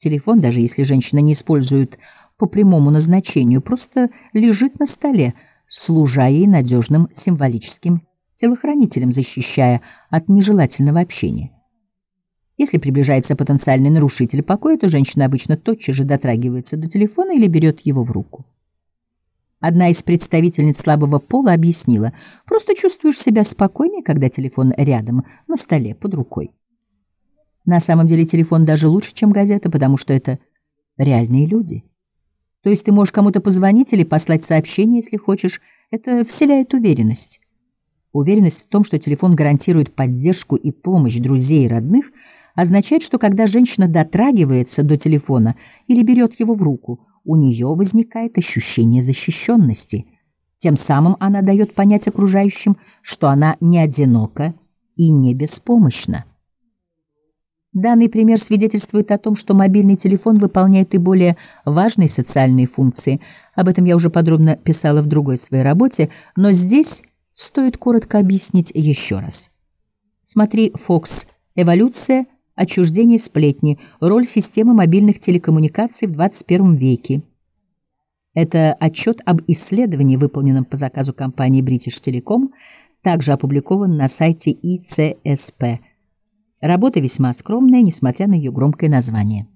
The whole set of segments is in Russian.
Телефон, даже если женщина не использует по прямому назначению, просто лежит на столе, служа ей надежным символическим телохранителем, защищая от нежелательного общения. Если приближается потенциальный нарушитель покоя, то женщина обычно тотчас же дотрагивается до телефона или берет его в руку. Одна из представительниц слабого пола объяснила: просто чувствуешь себя спокойнее, когда телефон рядом, на столе, под рукой. На самом деле телефон даже лучше, чем газета, потому что это реальные люди. То есть ты можешь кому-то позвонить или послать сообщение, если хочешь. Это вселяет уверенность. Уверенность в том, что телефон гарантирует поддержку и помощь друзей и родных, означает, что когда женщина дотрагивается до телефона или берет его в руку, у нее возникает ощущение защищенности. Тем самым она дает понять окружающим, что она не одинока и не беспомощна. Данный пример свидетельствует о том, что мобильный телефон выполняет и более важные социальные функции. Об этом я уже подробно писала в другой своей работе, но здесь стоит коротко объяснить еще раз. Смотри Fox «Эволюция, отчуждение, сплетни. Роль системы мобильных телекоммуникаций в 21 веке». Это отчет об исследовании, выполненном по заказу компании British Telecom, также опубликован на сайте ИЦСП. Работа весьма скромная, несмотря на ее громкое название.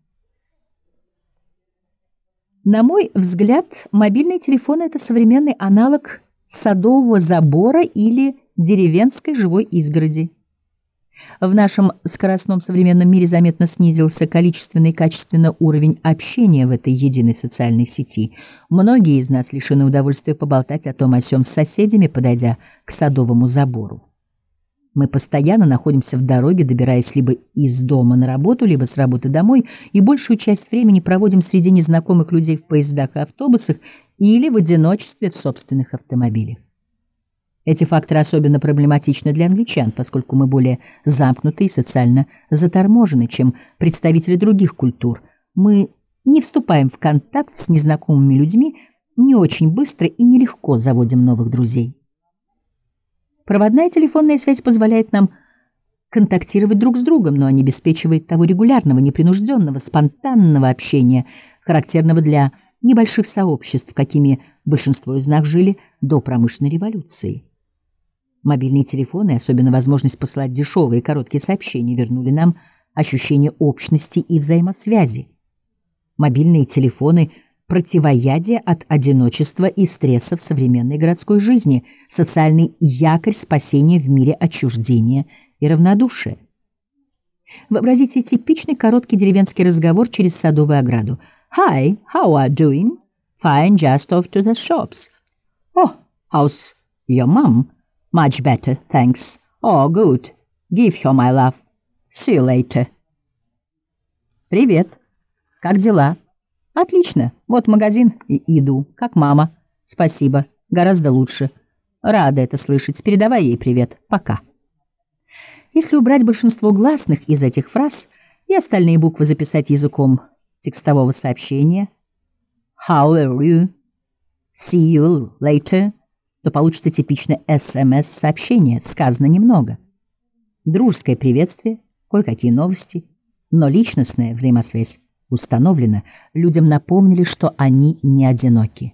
На мой взгляд, мобильный телефон — это современный аналог садового забора или деревенской живой изгороди. В нашем скоростном современном мире заметно снизился количественный и качественный уровень общения в этой единой социальной сети. Многие из нас лишены удовольствия поболтать о том о сём с соседями, подойдя к садовому забору. Мы постоянно находимся в дороге, добираясь либо из дома на работу, либо с работы домой, и большую часть времени проводим среди незнакомых людей в поездах и автобусах или в одиночестве в собственных автомобилях. Эти факторы особенно проблематичны для англичан, поскольку мы более замкнуты и социально заторможены, чем представители других культур. Мы не вступаем в контакт с незнакомыми людьми, не очень быстро и нелегко заводим новых друзей. Проводная телефонная связь позволяет нам контактировать друг с другом, но не обеспечивает того регулярного, непринужденного, спонтанного общения, характерного для небольших сообществ, какими большинство из нас жили до промышленной революции. Мобильные телефоны, особенно возможность посылать дешевые и короткие сообщения, вернули нам ощущение общности и взаимосвязи. Мобильные телефоны – противоядие от одиночества и стресса в современной городской жизни, социальный якорь спасения в мире отчуждения и равнодушия. Вообразите типичный короткий деревенский разговор через садовую ограду. «Hi, how are you doing? Fine, just off to the shops. Oh, how's your mom? Much better, thanks. Oh, good. Give her my love. See you later». «Привет. Как дела?» «Отлично. Вот в магазин и иду. Как мама?» «Спасибо. Гораздо лучше. Рада это слышать. Передавай ей привет. Пока». Если убрать большинство гласных из этих фраз и остальные буквы записать языком текстового сообщения «How are you? See you later», то получится типичное СМС-сообщение. Сказано немного. Дружеское приветствие, кое-какие новости, но личностная взаимосвязь установлено, людям напомнили, что они не одиноки.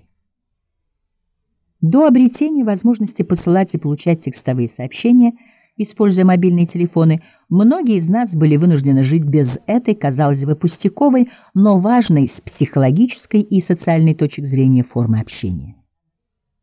До обретения возможности посылать и получать текстовые сообщения, используя мобильные телефоны, многие из нас были вынуждены жить без этой, казалось бы, пустяковой, но важной с психологической и социальной точек зрения формы общения.